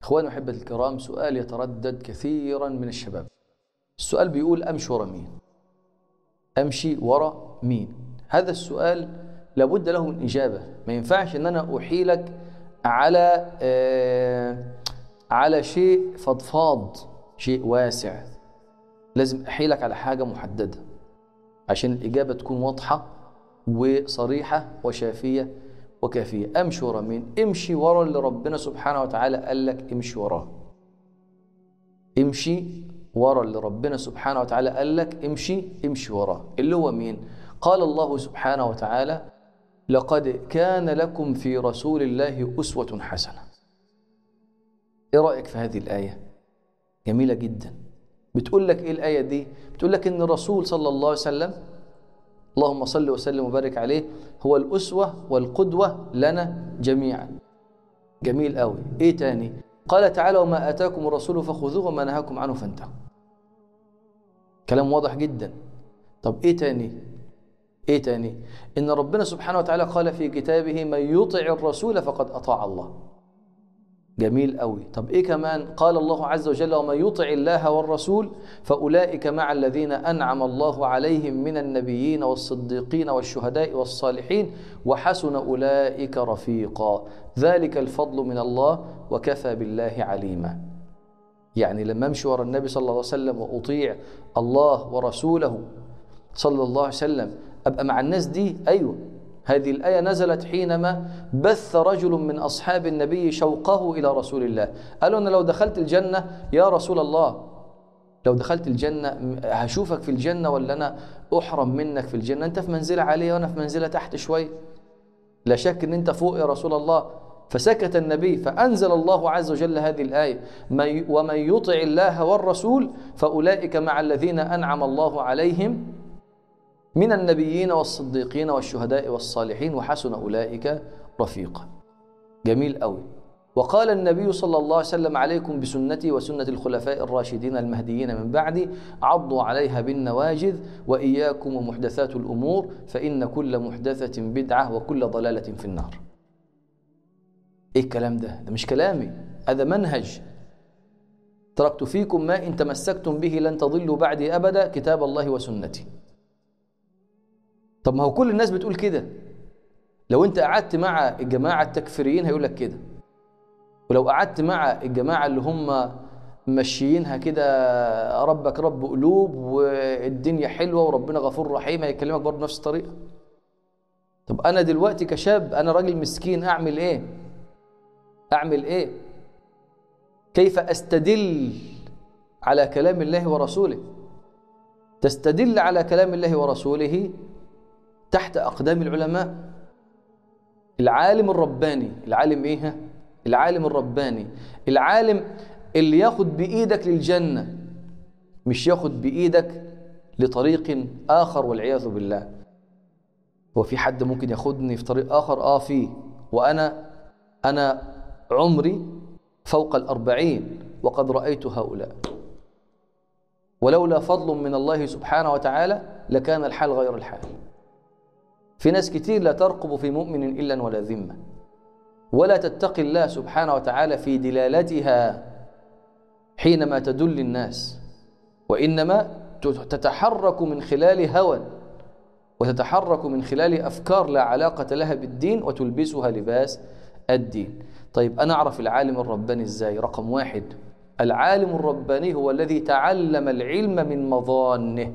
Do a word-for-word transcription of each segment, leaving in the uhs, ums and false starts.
إخواني وأحبتي الكرام، سؤال يتردد كثيرا من الشباب. السؤال بيقول: أمشي ورا مين؟ أمشي ورا مين؟ هذا السؤال لابد له من إجابة. ما ينفعش أن أنا أحيلك على آه على شيء فضفاض، شيء واسع. لازم أحيلك على حاجة محددة عشان الإجابة تكون واضحة وصريحة وشافية وكافية. أمشي ورا مين؟ امشي ورا اللي ربنا سبحانه وتعالى قال لك امشي وراه. امشي ورا اللي ربنا سبحانه وتعالى قال لك امشي امشي وراه. اللي هو مين؟ قال الله سبحانه وتعالى: لقد كان لكم في رسول الله أسوة حسنة. ايه رأيك في هذه الآية؟ جميلة جدا. بتقول لك ايه الآية دي؟ بتقول لك ان الرسول صلى الله عليه وسلم، اللهم صل وسلم وبارك عليه، هو الأسوة والقدوة لنا جميعا. جميل قوي. ايه تاني؟ قال تعالى: وما آتاكم الرسول فخذوه وما نهاكم عنه فانتهوا. كلام واضح جدا. طب ايه تاني؟ ايه تاني؟ ان ربنا سبحانه وتعالى قال في كتابه: من يطع الرسول فقد أطاع الله. جميل قوي. طب ايه كمان؟ قال الله عز وجل: ومن يطع الله والرسول فأولئك مع الذين أنعم الله عليهم من النبيين والصديقين والشهداء والصالحين وحسن أولئك رفيقا ذلك الفضل من الله وكفى بالله عليما. يعني لما امشي ورا النبي صلى الله عليه وسلم وأطيع الله ورسوله صلى الله عليه وسلم أبقى مع الناس دي. أيوة، هذه الآية نزلت حينما بث رجل من أصحاب النبي شوقه إلى رسول الله. قالوا: أنا لو دخلت الجنة يا رسول الله، لو دخلت الجنة هشوفك في الجنة ولا أنا أحرم منك في الجنة؟ أنت في منزلة عالية وأنا في منزلة تحت شوي، لا شك أن أنت فوق يا رسول الله. فسكت النبي، فأنزل الله عز وجل هذه الآية: ومن يطع الله والرسول فأولئك مع الذين أنعم الله عليهم من النبيين والصديقين والشهداء والصالحين وحسن أولئك رفيقا. جميل قوي. وقال النبي صلى الله عليه وسلم: عليكم بسنتي وسنة الخلفاء الراشدين المهديين من بعدي عضوا عليها بالنواجذ وإياكم ومحدثات الأمور فإن كل محدثة بدعة وكل ضلالة في النار. إيه الكلام ده؟ ده مش كلامي، هذا منهج. تركت فيكم ما إن تمسكتم به لن تضلوا بعدي أبدا، كتاب الله وسنتي. طب ما هو كل الناس بتقول كده. لو انت قعدت مع الجماعة التكفيريين هيقول لك كده، ولو قعدت مع الجماعة اللي هم ماشيينها كده ربك رب قلوب والدنيا حلوة وربنا غفور رحيم هيكلمك برضه نفس الطريقة. طب انا دلوقتي كشاب، انا راجل مسكين، اعمل ايه؟ اعمل ايه؟ كيف استدل على كلام الله ورسوله؟ تستدل على كلام الله ورسوله تحت أقدام العلماء. العالم الرباني، العالم إيه؟ العالم الرباني، العالم اللي ياخد بإيدك للجنة، مش ياخد بإيدك لطريق آخر والعياذ بالله. هو في حد ممكن ياخدني في طريق آخر؟ آه فيه. وأنا أنا عمري فوق الأربعين وقد رأيت هؤلاء، ولولا فضل من الله سبحانه وتعالى لكان الحال غير الحال. في ناس كتير لا ترقب في مؤمن إلا ولا ذمة، ولا تتقي الله سبحانه وتعالى في دلالتها حينما تدل الناس، وإنما تتحرك من خلال هوى وتتحرك من خلال أفكار لا علاقة لها بالدين وتلبسها لباس الدين. طيب أنا أعرف العالم الرباني إزاي؟ رقم واحد: العالم الرباني هو الذي تعلم العلم من مظانه.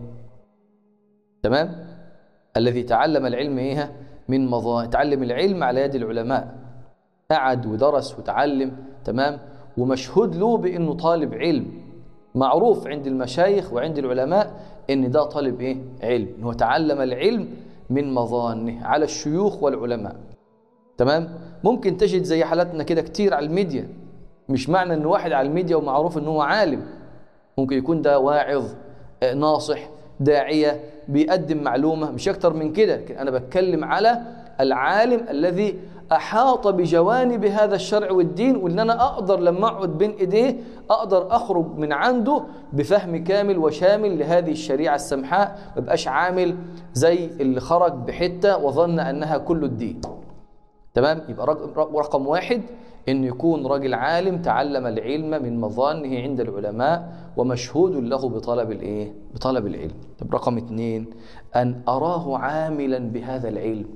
تمام؟ الذي تعلم العلم إيه؟ من مظانه. تعلم العلم على يد العلماء، قعد ودرس وتعلم. تمام؟ ومشهود له بأنه طالب علم، معروف عند المشايخ وعند العلماء ان ده طالب ايه؟ علم. هو تعلم العلم من مظانه على الشيوخ والعلماء. تمام؟ ممكن تجد زي حالاتنا كده كتير على الميديا. مش معنى ان واحد على الميديا ومعروف ان هو عالم، ممكن يكون ده واعظ، ناصح، داعية، بيقدم معلومة، مش اكتر من كده. انا بتكلم على العالم الذي احاط بجوانب هذا الشرع والدين، وان انا اقدر لما اقعد بين ايديه اقدر اخرج من عنده بفهم كامل وشامل لهذه الشريعة السمحاء، ما بقاش عامل زي اللي خرج بحتة وظن انها كل الدين. تمام؟ يبقى رقم واحد إن يكون راجل عالم تعلم العلم من مظانه عند العلماء ومشهود له بطلب الإيه؟ بطلب العلم. طب رقم اثنين، أن أراه عاملا بهذا العلم.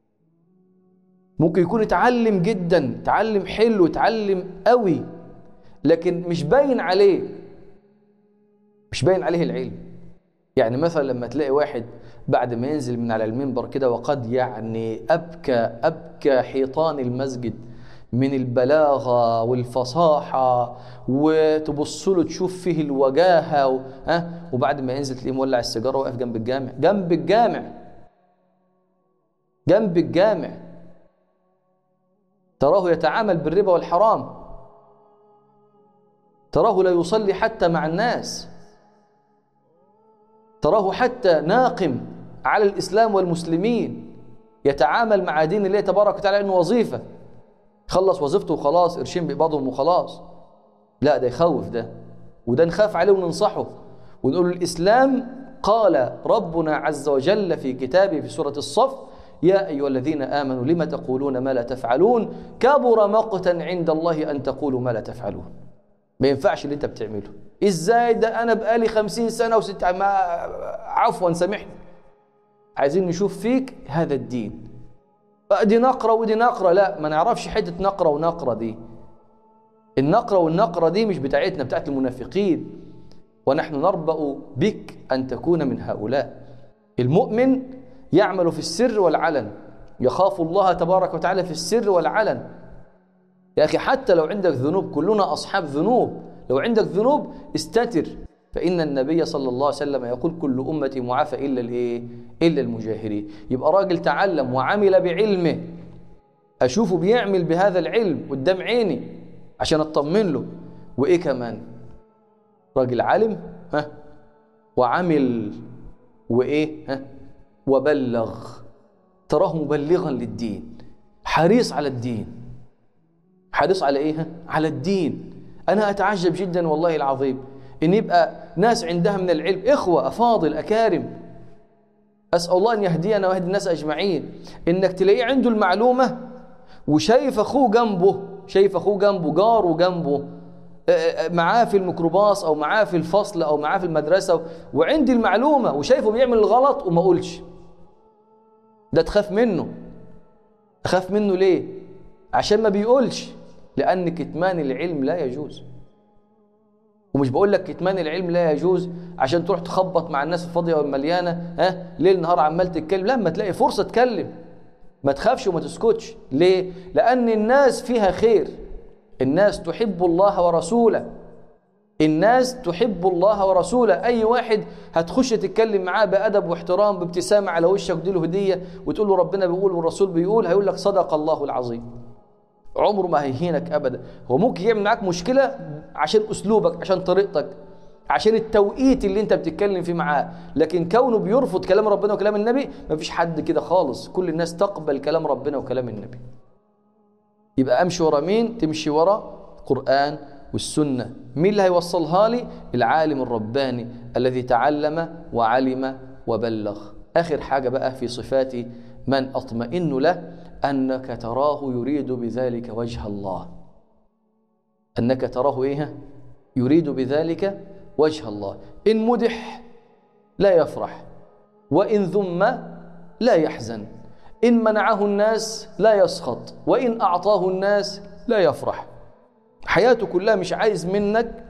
ممكن يكون اتعلم جدا، اتعلم حلو، اتعلم قوي، لكن مش باين عليه، مش باين عليه العلم. يعني مثلا لما تلاقي واحد بعد ما ينزل من على المنبر كده وقد يعني أبكى أبكى حيطان المسجد من البلاغة والفصاحة، وتبص له تشوف فيه الوجاهة و... ها وبعد ما ينزل تلاقيه مولع السيجارة واقف جنب الجامع، جنب الجامع جنب الجامع تراه يتعامل بالربا والحرام، تراه لا يصلي حتى مع الناس، تراه حتى ناقم على الإسلام والمسلمين، يتعامل مع دين الله تبارك وتعالى إنه وظيفة، خلص وظيفته وخلاص، قرشين بيقبضهم وخلاص. لا، ده يخوف ده، وده نخاف عليه وننصحه ونقول الإسلام قال ربنا عز وجل في كتابه في سورة الصف: يا أيها الذين آمنوا لما تقولون ما لا تفعلون كبر مقتا عند الله أن تقولوا ما لا تفعلون. ما ينفعش اللي انت بتعمله. ازاي ده انا بقالي خمسين سنة وست ما عفوا سامحني. عايزين نشوف فيك هذا الدين. دي نقرة ودي نقرة، لا ما نعرفش حتة نقرة ونقرة دي. النقرة والنقرة دي مش بتاعتنا، بتاعت المنافقين، ونحن نربأ بك أن تكون من هؤلاء. المؤمن يعمل في السر والعلن، يخاف الله تبارك وتعالى في السر والعلن. يا أخي حتى لو عندك ذنوب، كلنا أصحاب ذنوب، لو عندك ذنوب استتر، فإن النبي صلى الله عليه وسلم يقول كل أمتي معافى إلا الإيه؟ إلا المجاهرين. يبقى راجل تعلم وعمل بعلمه، أشوفه بيعمل بهذا العلم قدام عيني عشان أطمن له. وإيه كمان؟ راجل عالم ها وعمل وإيه ها وبلغ، تراه مبلغا للدين، حريص على الدين. حريص على إيه؟ على الدين. أنا أتعجب جدا والله العظيم إن يبقى ناس عندها من العلم، إخوة أفاضل أكارم، أسأل الله أن يهدينا ويهدي الناس أجمعين، إنك تلاقيه عنده المعلومة وشايف أخوه جنبه، شايف أخوه جنبه، جاره جنبه، معاه في الميكروباص أو معاه في الفصل أو معاه في المدرسة، وعندي المعلومة وشايفه بيعمل الغلط وما أقولش. ده تخاف منه. أخاف منه ليه؟ عشان ما بيقولش، لأن كتمان العلم لا يجوز. ومش بقول لك كتمان العلم لا يجوز عشان تروح تخبط مع الناس الفاضية والمليانة ها ليل نهار عمال تتكلم. لما تلاقي فرصة تكلم، ما تخافش وما تسكتش. ليه؟ لأن الناس فيها خير، الناس تحب الله ورسوله، الناس تحب الله ورسوله. أي واحد هتخش تتكلم معاه بأدب واحترام بابتسامة على وشك وتديله هدية وتقول له ربنا بيقول والرسول بيقول، هيقول لك صدق الله العظيم. عمره ما هيهينك أبدا. هو ممكن يعمل معاك مشكلة عشان أسلوبك، عشان طريقتك، عشان التوقيت اللي انت بتتكلم فيه معاه، لكن كونه بيرفض كلام ربنا وكلام النبي، ما فيش حد كده خالص. كل الناس تقبل كلام ربنا وكلام النبي. يبقى أمشي ورا مين؟ تمشي ورا القرآن والسنة. مين اللي هيوصلها لي؟ العالم الرباني الذي تعلم وعلم وبلغ. آخر حاجة بقى في صفات من أطمئن له، أنك تراه يريد بذلك وجه الله. أنك تراه إيه؟ يريد بذلك وجه الله. إن مدح لا يفرح، وإن ذم لا يحزن، إن منعه الناس لا يسخط، وإن أعطاه الناس لا يفرح. حياته كلها مش عايز منك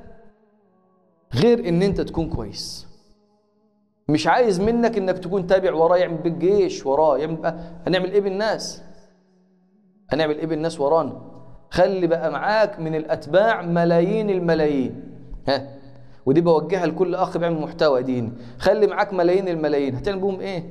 غير إن أنت تكون كويس. مش عايز منك إنك تكون تابع وراه، يعمل بالجيش وراه، يعمل هنعمل إيه بالناس؟ هنعمل إيه بالناس ورانا؟ خلي بقى معاك من الأتباع ملايين الملايين، ها، ودي بوجهها لكل أخ بيعمل محتوى ديني. خلي معاك ملايين الملايين، هتعمل بهم إيه؟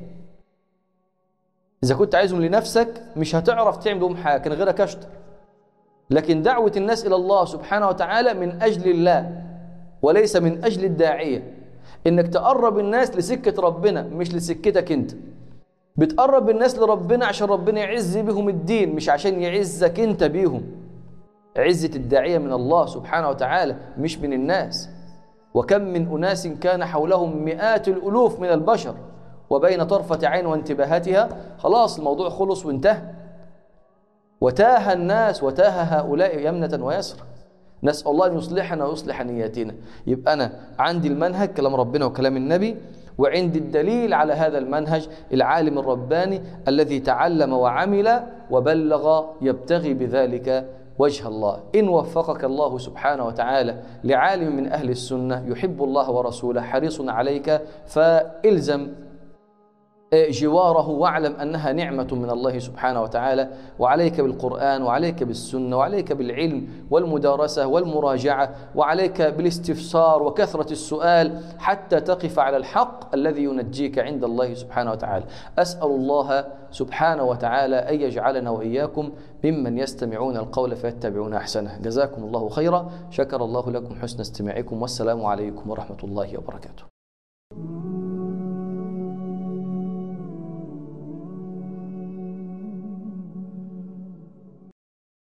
إذا كنت عايزهم لنفسك مش هتعرف تعمل بهم حاجة، كان غيرك أشطر. لكن دعوة الناس إلى الله سبحانه وتعالى من أجل الله وليس من أجل الداعية. إنك تقرب الناس لسكة ربنا مش لسكتك أنت. بتقرب الناس لربنا عشان ربنا يعز بهم الدين، مش عشان يعزك أنت بيهم. عزة الداعية من الله سبحانه وتعالى مش من الناس. وكم من أناس كان حولهم مئات الألوف من البشر، وبين طرفة عين وانتباهاتها خلاص الموضوع خلص وانتهى. وتاه الناس وتاه هؤلاء يمنة ويسرا. نسأل الله أن يصلحنا ويصلح نياتنا. يبقى أنا عندي المنهج كلام ربنا وكلام النبي، وعندي الدليل على هذا المنهج العالم الرباني الذي تعلم وعمل وبلغ يبتغي بذلك وجه الله. إن وفقك الله سبحانه وتعالى لعالم من أهل السنة يحب الله ورسوله حريص عليك، فإلزم جواره واعلم أنها نعمة من الله سبحانه وتعالى، وعليك بالقرآن وعليك بالسنة وعليك بالعلم والمدارسة والمراجعة، وعليك بالاستفسار وكثرة السؤال حتى تقف على الحق الذي ينجيك عند الله سبحانه وتعالى. أسأل الله سبحانه وتعالى أن يجعلنا وإياكم ممن يستمعون القول فيتبعون أحسنه. جزاكم الله خيرا، شكر الله لكم حسن استماعكم، والسلام عليكم ورحمة الله وبركاته.